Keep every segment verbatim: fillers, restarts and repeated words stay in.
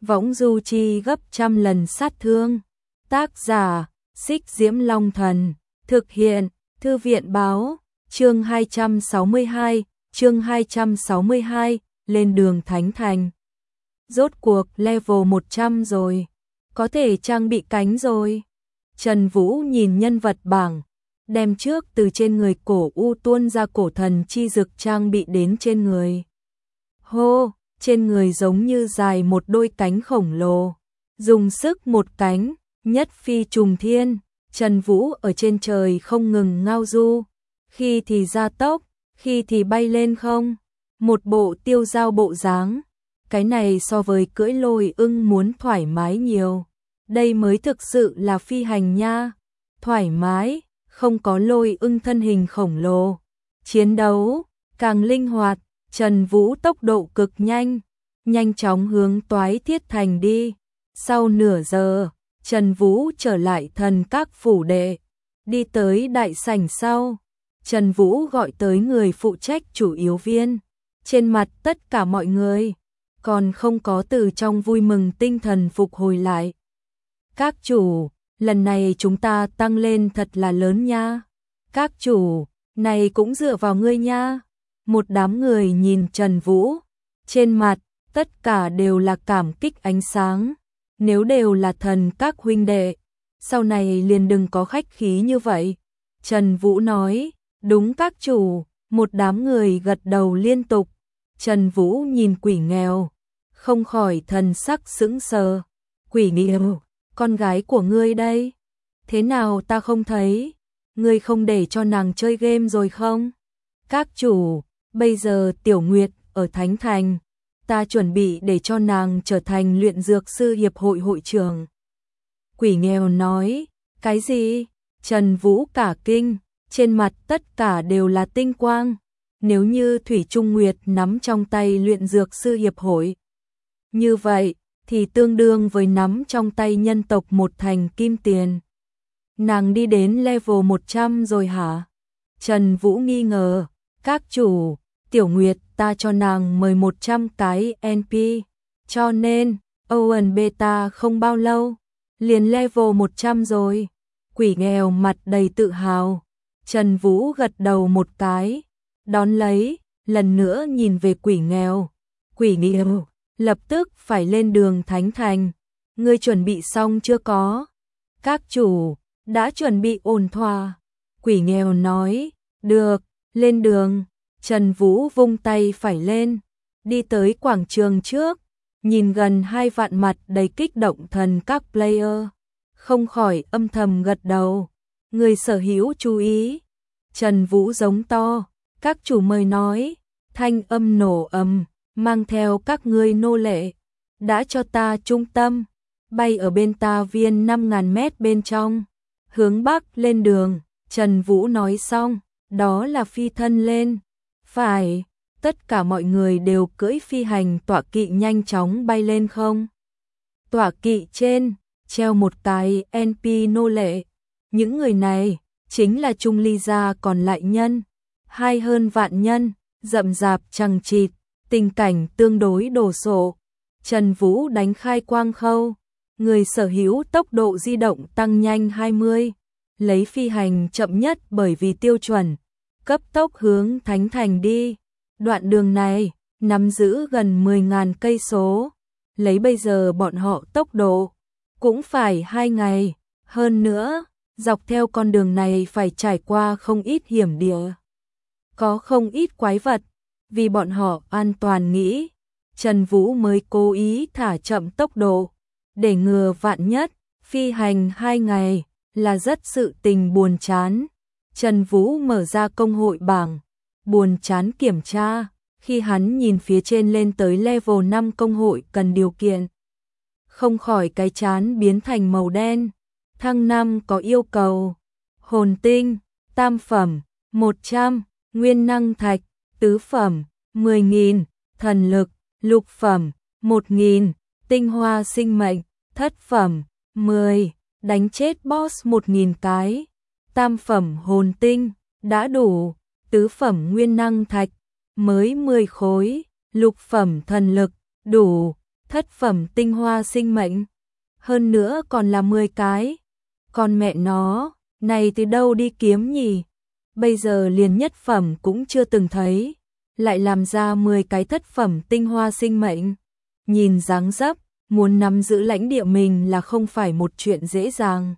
võng du chi gấp trăm lần sát thương. Tác giả, Xích Diễm Long Thần, thực hiện, Thư viện báo, chương hai trăm sáu mươi hai, chương hai trăm sáu mươi hai, lên đường Thánh Thành. Rốt cuộc level một trăm rồi, có thể trang bị cánh rồi. Trần Vũ nhìn nhân vật bảng, đem trước từ trên người cổ u tuôn ra cổ thần chi dực trang bị đến trên người. Hô, trên người giống như dài một đôi cánh khổng lồ, dùng sức một cánh, nhất phi trùng thiên. Trần Vũ ở trên trời không ngừng ngao du, khi thì gia tốc, khi thì bay lên không, một bộ tiêu dao bộ dáng. Cái này so với cưỡi lôi ưng muốn thoải mái nhiều. Đây mới thực sự là phi hành nha. Thoải mái, không có lôi ưng thân hình khổng lồ. Chiến đấu càng linh hoạt, Trần Vũ tốc độ cực nhanh, nhanh chóng hướng Toái Thiết Thành đi. Sau nửa giờ, Trần Vũ trở lại thần các phủ đệ, đi tới đại sảnh sau. Trần Vũ gọi tới người phụ trách chủ yếu viên. Trên mặt tất cả mọi người còn không có từ trong vui mừng tinh thần phục hồi lại. Các chủ, lần này chúng ta tăng lên thật là lớn nha. Các chủ, này cũng dựa vào ngươi nha. Một đám người nhìn Trần Vũ, trên mặt tất cả đều là cảm kích ánh sáng. Nếu đều là thần các huynh đệ, sau này liền đừng có khách khí như vậy. Trần Vũ nói, đúng các chủ. Một đám người gật đầu liên tục. Trần Vũ nhìn Quỷ Nghèo, không khỏi thần sắc sững sờ. Quỷ Nghèo, con gái của ngươi đây, thế nào ta không thấy? Ngươi không để cho nàng chơi game rồi không? Các chủ, bây giờ Tiểu Nguyệt ở Thánh Thành, ta chuẩn bị để cho nàng trở thành luyện dược sư hiệp hội hội trưởng. Quỷ Nghèo nói, cái gì? Trần Vũ cả kinh, trên mặt tất cả đều là tinh quang. Nếu như Thủy Trung Nguyệt nắm trong tay luyện dược sư hiệp hội, như vậy thì tương đương với nắm trong tay nhân tộc một thành kim tiền. Nàng đi đến level một trăm rồi hả? Trần Vũ nghi ngờ, các chủ, Tiểu Nguyệt ta cho nàng mời một trăm cái en pê, cho nên Owen Beta không bao lâu, liền level một trăm rồi. Quỷ Nghèo mặt đầy tự hào. Trần Vũ gật đầu một cái, đón lấy, lần nữa nhìn về Quỷ Nghèo. Quỷ Nghèo, lập tức phải lên đường Thánh Thành. Ngươi chuẩn bị xong chưa có? Các chủ, đã chuẩn bị ổn thỏa. Quỷ Nghèo nói, được, lên đường. Trần Vũ vung tay phải lên, đi tới quảng trường trước, nhìn gần hai vạn mặt đầy kích động thần các player, không khỏi âm thầm gật đầu. Người sở hữu chú ý. Trần Vũ giống to, các chủ mời nói, thanh âm nổ ầm, mang theo các ngươi nô lệ, đã cho ta trung tâm, bay ở bên ta viên năm ngàn mét bên trong, hướng bắc lên đường. Trần Vũ nói xong, đó là phi thân lên. Phải, tất cả mọi người đều cưỡi phi hành tọa kỵ nhanh chóng bay lên không. Tọa kỵ trên, treo một cái en pê nô lệ. Những người này chính là Trung Ly gia còn lại nhân, hai hơn vạn nhân, rậm rạp chằng chịt, tình cảnh tương đối đồ sộ. Trần Vũ đánh khai quang khâu, người sở hữu tốc độ di động tăng nhanh hai mươi, lấy phi hành chậm nhất bởi vì tiêu chuẩn, cấp tốc hướng Thánh Thành đi. Đoạn đường này nắm giữ gần mười nghìn cây số, lấy bây giờ bọn họ tốc độ cũng phải hai ngày. Hơn nữa, dọc theo con đường này phải trải qua không ít hiểm địa, có không ít quái vật, vì bọn họ an toàn nghĩ, Trần Vũ mới cố ý thả chậm tốc độ, để ngừa vạn nhất. Phi hành hai ngày là rất sự tình buồn chán. Trần Vũ mở ra công hội bảng, buồn chán kiểm tra, khi hắn nhìn phía trên lên tới level năm công hội cần điều kiện, không khỏi cái chán biến thành màu đen. Thăng năm có yêu cầu, hồn tinh, tam phẩm, một trăm, nguyên năng thạch, tứ phẩm, mười nghìn, thần lực, lục phẩm, một nghìn, tinh hoa sinh mệnh, thất phẩm, mười, đánh chết boss một nghìn cái, tam phẩm hồn tinh, đã đủ, tứ phẩm nguyên năng thạch, mới mười khối, lục phẩm thần lực, đủ, thất phẩm tinh hoa sinh mệnh, hơn nữa còn là mười cái. Còn mẹ nó, này từ đâu đi kiếm nhỉ? Bây giờ liền nhất phẩm cũng chưa từng thấy, lại làm ra mười cái thất phẩm tinh hoa sinh mệnh. Nhìn dáng dấp, muốn nắm giữ lãnh địa mình là không phải một chuyện dễ dàng.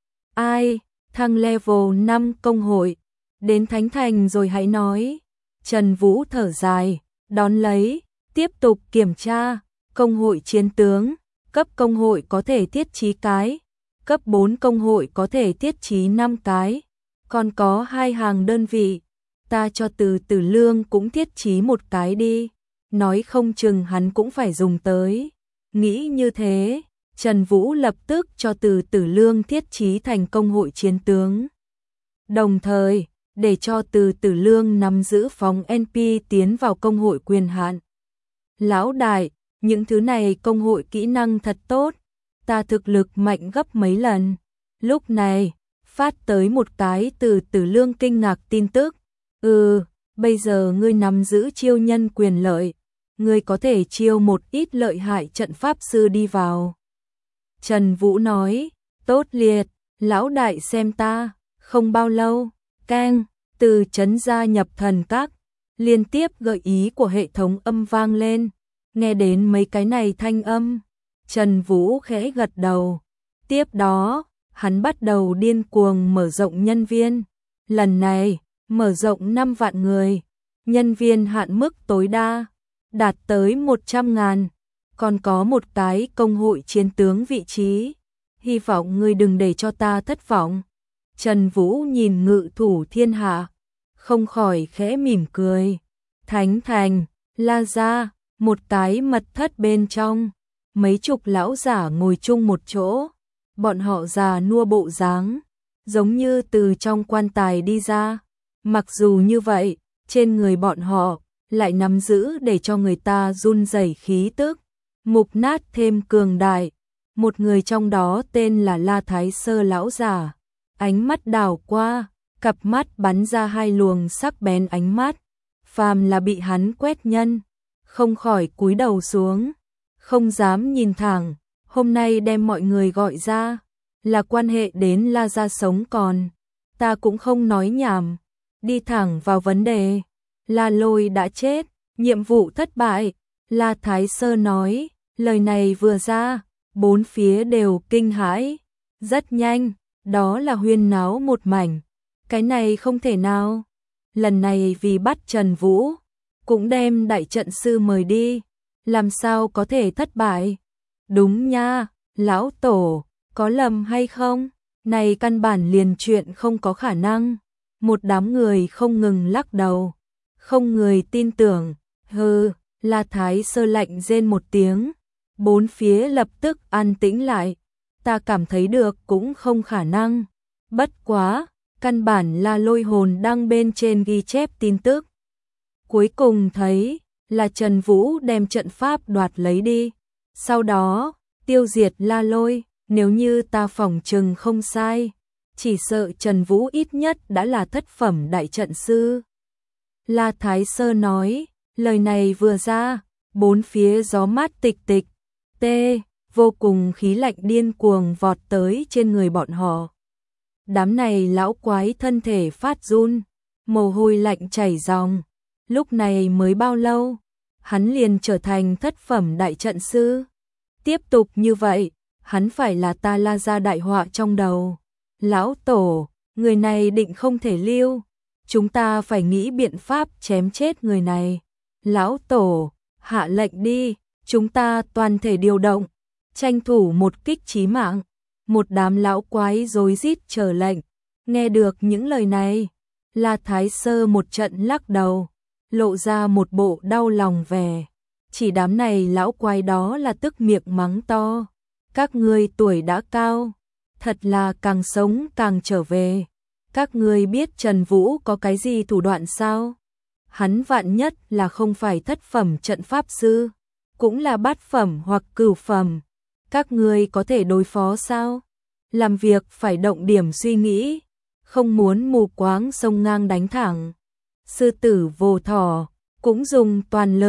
Ai, thăng level năm công hội, đến Thánh Thành rồi hãy nói. Trần Vũ thở dài, đón lấy, tiếp tục kiểm tra, công hội chiến tướng, cấp công hội có thể thiết trí cái, cấp bốn công hội có thể thiết trí năm cái, còn có hai hàng đơn vị, ta cho Từ Tử Lương cũng thiết trí một cái đi, nói không chừng hắn cũng phải dùng tới. Nghĩ như thế, Trần Vũ lập tức cho Từ Tử Lương thiết trí thành công hội chiến tướng. Đồng thời, để cho Từ Tử Lương nắm giữ phóng en pê tiến vào công hội quyền hạn. Lão đại, những thứ này công hội kỹ năng thật tốt, ta thực lực mạnh gấp mấy lần. Lúc này, phát tới một cái Từ Tử Lương kinh ngạc tin tức. Ừ, bây giờ ngươi nắm giữ chiêu nhân quyền lợi, ngươi có thể chiêu một ít lợi hại trận pháp sư đi vào. Trần Vũ nói, tốt liệt, lão đại xem ta, không bao lâu, keng, từ trấn gia nhập thần các, liên tiếp gợi ý của hệ thống âm vang lên, nghe đến mấy cái này thanh âm, Trần Vũ khẽ gật đầu. Tiếp đó, hắn bắt đầu điên cuồng mở rộng nhân viên, lần này, mở rộng năm vạn người, nhân viên hạn mức tối đa, đạt tới một trăm ngàn, còn có một cái công hội chiến tướng vị trí, hy vọng ngươi đừng để cho ta thất vọng. Trần Vũ nhìn Ngự Thủ Thiên Hạ, không khỏi khẽ mỉm cười. Thánh Thành, La Gia, một cái mật thất bên trong, mấy chục lão giả ngồi chung một chỗ, bọn họ già nua bộ dáng, giống như từ trong quan tài đi ra. Mặc dù như vậy, trên người bọn họ lại nắm giữ để cho người ta run rẩy khí tức, mục nát thêm cường đại. Một người trong đó tên là La Thái Sơ lão giả, ánh mắt đảo qua, cặp mắt bắn ra hai luồng sắc bén ánh mắt, phàm là bị hắn quét nhân, không khỏi cúi đầu xuống, không dám nhìn thẳng. Hôm nay đem mọi người gọi ra, là quan hệ đến La Gia sống còn, ta cũng không nói nhảm, đi thẳng vào vấn đề. La Lôi đã chết, nhiệm vụ thất bại. La Thái Sơ nói, lời này vừa ra, bốn phía đều kinh hãi. Rất nhanh, đó là huyên náo một mảnh. Cái này không thể nào. Lần này vì bắt Trần Vũ, cũng đem đại trận sư mời đi, làm sao có thể thất bại? Đúng nha, lão tổ, có lầm hay không? Này căn bản liền chuyện không có khả năng. Một đám người không ngừng lắc đầu, không người tin tưởng. Hừ, La Thái Sơ lạnh rên một tiếng, bốn phía lập tức an tĩnh lại. Ta cảm thấy được cũng không khả năng. Bất quá, căn bản là Lôi hồn đăng bên trên ghi chép tin tức. Cuối cùng thấy là Trần Vũ đem trận pháp đoạt lấy đi, sau đó tiêu diệt La Lôi. Nếu như ta phỏng chừng không sai, chỉ sợ Trần Vũ ít nhất đã là thất phẩm đại trận sư. La Thái Sơ nói, lời này vừa ra, bốn phía gió mát tịch tịch, tê, vô cùng khí lạnh điên cuồng vọt tới trên người bọn họ. Đám này lão quái thân thể phát run, mồ hôi lạnh chảy ròng. Lúc này mới bao lâu, hắn liền trở thành thất phẩm đại trận sư. Tiếp tục như vậy, hắn phải là ta La Gia đại họa trong đầu. Lão tổ, người này định không thể lưu, chúng ta phải nghĩ biện pháp chém chết người này. Lão tổ, hạ lệnh đi, chúng ta toàn thể điều động, tranh thủ một kích chí mạng. Một đám lão quái rối rít chờ lệnh. Nghe được những lời này, La Thái Sơ một trận lắc đầu, lộ ra một bộ đau lòng vẻ. Chỉ đám này lão quái đó là tức miệng mắng to. Các ngươi tuổi đã cao, thật là càng sống càng trở về. Các ngươi biết Trần Vũ có cái gì thủ đoạn sao? Hắn vạn nhất là không phải thất phẩm trận pháp sư, cũng là bát phẩm hoặc cửu phẩm. Các ngươi có thể đối phó sao? Làm việc phải động điểm suy nghĩ, không muốn mù quáng xông ngang đánh thẳng. Sư tử vô thỏ, cũng dùng toàn lực,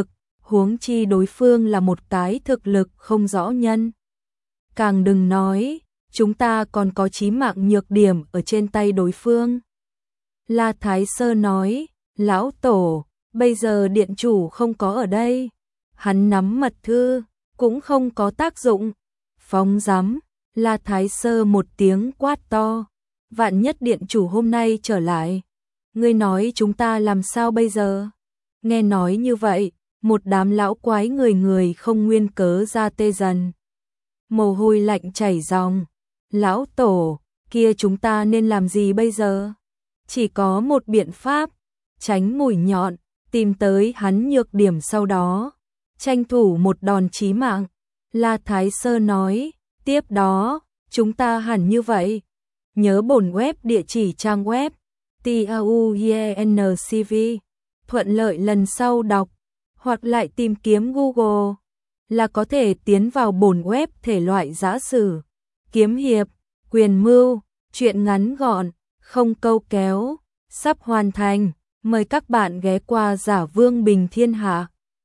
huống chi đối phương là một cái thực lực không rõ nhân. Càng đừng nói, chúng ta còn có chí mạng nhược điểm ở trên tay đối phương. La Thái Sơ nói, lão tổ, bây giờ điện chủ không có ở đây, hắn nắm mật thư, cũng không có tác dụng. Phóng dám, La Thái Sơ một tiếng quát to, vạn nhất điện chủ hôm nay trở lại, ngươi nói chúng ta làm sao bây giờ? Nghe nói như vậy, một đám lão quái người người không nguyên cớ ra tê dần. Mồ hôi lạnh chảy ròng, lão tổ, kia chúng ta nên làm gì bây giờ? Chỉ có một biện pháp, tránh mũi nhọn, tìm tới hắn nhược điểm sau đó, tranh thủ một đòn chí mạng. La Thái Sơ nói, tiếp đó, chúng ta hẳn như vậy. Nhớ bổn web địa chỉ trang web, tauyencv, thuận lợi lần sau đọc, hoặc lại tìm kiếm Google, là có thể tiến vào bổn web thể loại giã sử, kiếm hiệp, quyền mưu, truyện ngắn gọn, không câu kéo, sắp hoàn thành, mời các bạn ghé qua Giả Vương Bình Thiên Hạ.